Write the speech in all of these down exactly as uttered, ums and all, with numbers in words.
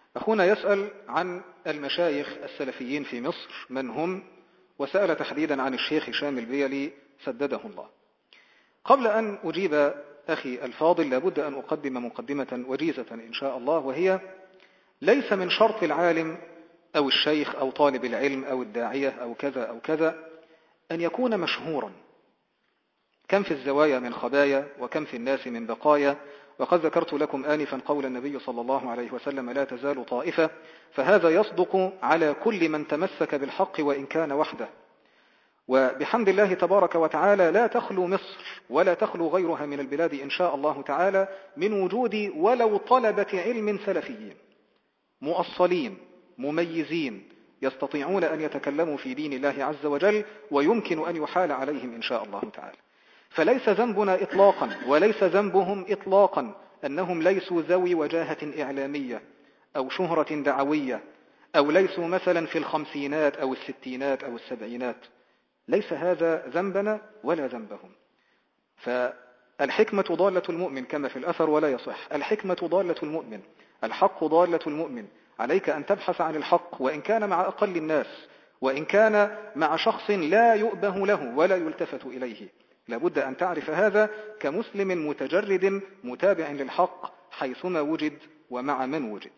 أخونا يسأل عن المشايخ السلفيين في مصر من هم، وسأل تحديدا عن الشيخ هشام البيلي سدده الله. قبل أن أجيب أخي الفاضل لابد أن أقدم مقدمة وجيزة إن شاء الله، وهي ليس من شرط العالم أو الشيخ أو طالب العلم أو الداعية أو كذا أو كذا أن يكون مشهورا. كم في الزوايا من خبايا وكم في الناس من بقايا، وقد ذكرت لكم آنفا قول النبي صلى الله عليه وسلم: لا تزال طائفة، فهذا يصدق على كل من تمسك بالحق وإن كان وحده. وبحمد الله تبارك وتعالى لا تخلو مصر ولا تخلو غيرها من البلاد إن شاء الله تعالى من وجود ولو طلبة علم سلفيين مؤصلين مميزين يستطيعون أن يتكلموا في دين الله عز وجل، ويمكن أن يحال عليهم إن شاء الله تعالى. فليس ذنبنا إطلاقا وليس ذنبهم إطلاقا أنهم ليسوا ذوي وجاهة إعلامية أو شهرة دعوية، أو ليسوا مثلا في الخمسينات أو الستينات أو السبعينات. ليس هذا ذنبنا ولا ذنبهم. فالحكمة ضالة المؤمن كما في الأثر ولا يصح. الحكمة ضالة المؤمن، الحق ضالة المؤمن. عليك أن تبحث عن الحق وإن كان مع أقل الناس، وإن كان مع شخص لا يؤبه له ولا يلتفت إليه. لابد أن تعرف هذا كمسلم متجرد متابع للحق حيثما وجد ومع من وجد.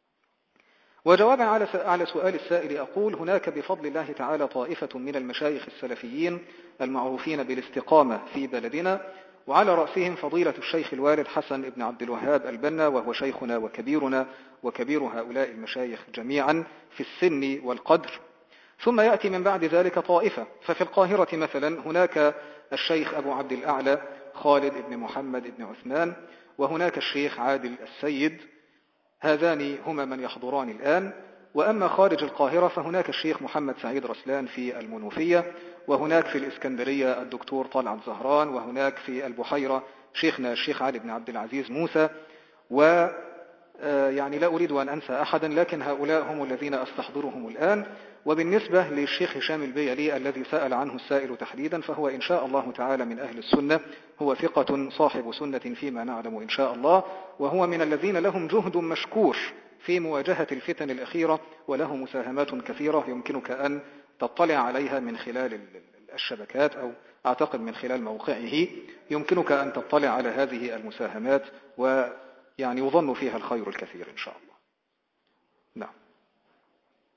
وجوابا على سؤال السائل أقول: هناك بفضل الله تعالى طائفة من المشايخ السلفيين المعروفين بالاستقامة في بلدنا، وعلى رأسهم فضيلة الشيخ الوالد حسن بن عبد الوهاب البنا، وهو شيخنا وكبيرنا وكبير هؤلاء المشايخ جميعا في السن والقدر. ثم يأتي من بعد ذلك طائفة. ففي القاهرة مثلا هناك الشيخ أبو عبد الأعلى خالد بن محمد بن عثمان، وهناك الشيخ عادل السيد. هذان هما من يحضران الآن. وأما خارج القاهرة فهناك الشيخ محمد سعيد رسلان في المنوفية، وهناك في الإسكندرية الدكتور طلعت زهران، وهناك في البحيرة شيخنا الشيخ علي بن عبد العزيز موسى. و يعني لا أريد أن أنسى أحدا، لكن هؤلاء هم الذين أستحضرهم الآن. وبالنسبة للشيخ هشام البيلي الذي سأل عنه السائل تحديدا، فهو إن شاء الله تعالى من أهل السنة، هو ثقة صاحب سنة فيما نعلم إن شاء الله، وهو من الذين لهم جهد مشكور في مواجهة الفتن الأخيرة، وله مساهمات كثيرة يمكنك أن تطلع عليها من خلال الشبكات، أو أعتقد من خلال موقعه يمكنك أن تطلع على هذه المساهمات، ويعني يظن فيها الخير الكثير إن شاء الله. نعم.